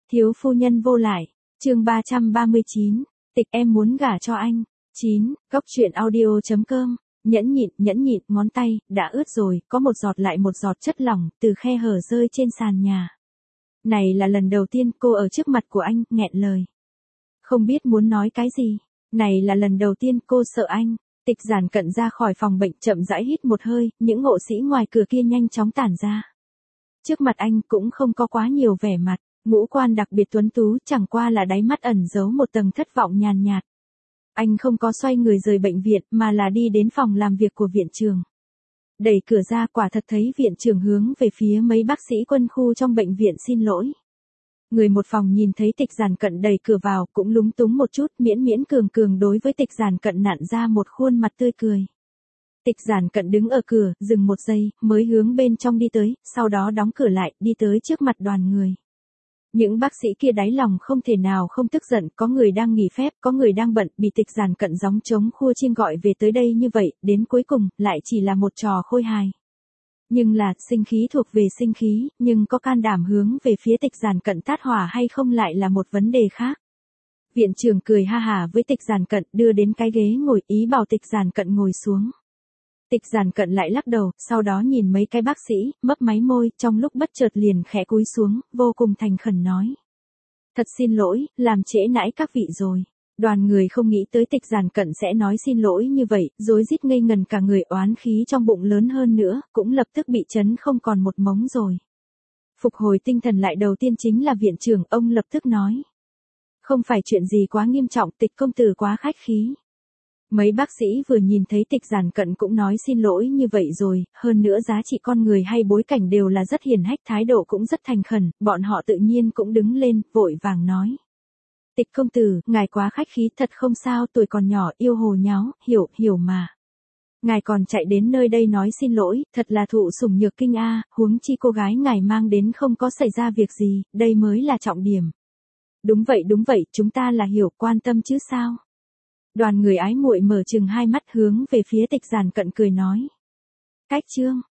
Thiếu phu nhân vô lại, chương 339, tịch em muốn gả cho anh. 9, góc truyện audio.com, nhẫn nhịn, ngón tay, đã ướt rồi, có một giọt lại một giọt chất lỏng, từ khe hở rơi trên sàn nhà. Này là lần đầu tiên cô ở trước mặt của anh, nghẹn lời. Không biết muốn nói cái gì, này là lần đầu tiên cô sợ anh. Tịch Giản Cận ra khỏi phòng bệnh chậm rãi hít một hơi, những hộ sĩ ngoài cửa kia nhanh chóng tản ra. Trước mặt anh cũng không có quá nhiều vẻ mặt, ngũ quan đặc biệt tuấn tú, chẳng qua là đáy mắt ẩn giấu một tầng thất vọng nhàn nhạt. Anh không có xoay người rời bệnh viện mà là đi đến phòng làm việc của viện trưởng. Đẩy cửa ra quả thật thấy viện trưởng hướng về phía mấy bác sĩ quân khu trong bệnh viện xin lỗi. Người một phòng nhìn thấy Tịch Giản Cận đẩy cửa vào cũng lúng túng một chút, miễn cường đối với Tịch Giản Cận nặn ra một khuôn mặt tươi cười. Tịch Giản Cận đứng ở cửa, dừng một giây, mới hướng bên trong đi tới, sau đó đóng cửa lại, đi tới trước mặt đoàn người. Những bác sĩ kia đáy lòng không thể nào không tức giận, có người đang nghỉ phép, có người đang bận, bị Tịch Giản Cận gióng trống khua chiêng gọi về tới đây như vậy, đến cuối cùng, lại chỉ là một trò khôi hài. Nhưng là, sinh khí thuộc về sinh khí, nhưng có can đảm hướng về phía Tịch Giản Cận tát hỏa hay không lại là một vấn đề khác. Viện trưởng cười ha hả với Tịch Giản Cận, đưa đến cái ghế ngồi, ý bảo Tịch Giản Cận ngồi xuống. Tịch Giản Cận lại lắc đầu, sau đó nhìn mấy cái bác sĩ, mấp máy môi, trong lúc bất chợt liền khẽ cúi xuống, vô cùng thành khẩn nói. Thật xin lỗi, làm trễ nãi các vị rồi. Đoàn người không nghĩ tới Tịch Giản Cận sẽ nói xin lỗi như vậy, rối rít ngây ngần cả người, oán khí trong bụng lớn hơn nữa, cũng lập tức bị chấn không còn một mống rồi. Phục hồi tinh thần lại đầu tiên chính là viện trưởng, ông lập tức nói. Không phải chuyện gì quá nghiêm trọng, Tịch công tử quá khách khí. Mấy bác sĩ vừa nhìn thấy Tịch Giản Cận cũng nói xin lỗi như vậy rồi, hơn nữa giá trị con người hay bối cảnh đều là rất hiền hách, thái độ cũng rất thành khẩn, bọn họ tự nhiên cũng đứng lên, vội vàng nói. Tịch công tử, ngài quá khách khí, thật không sao, tuổi còn nhỏ, yêu hồ nháo, hiểu mà. Ngài còn chạy đến nơi đây nói xin lỗi, thật là thụ sủng nhược kinh a, huống chi cô gái ngài mang đến không có xảy ra việc gì, đây mới là trọng điểm. Đúng vậy, chúng ta là hiểu, quan tâm chứ sao. Đoàn người ái muội mở trừng hai mắt hướng về phía Tịch Giản Cận cười nói. Cách chương.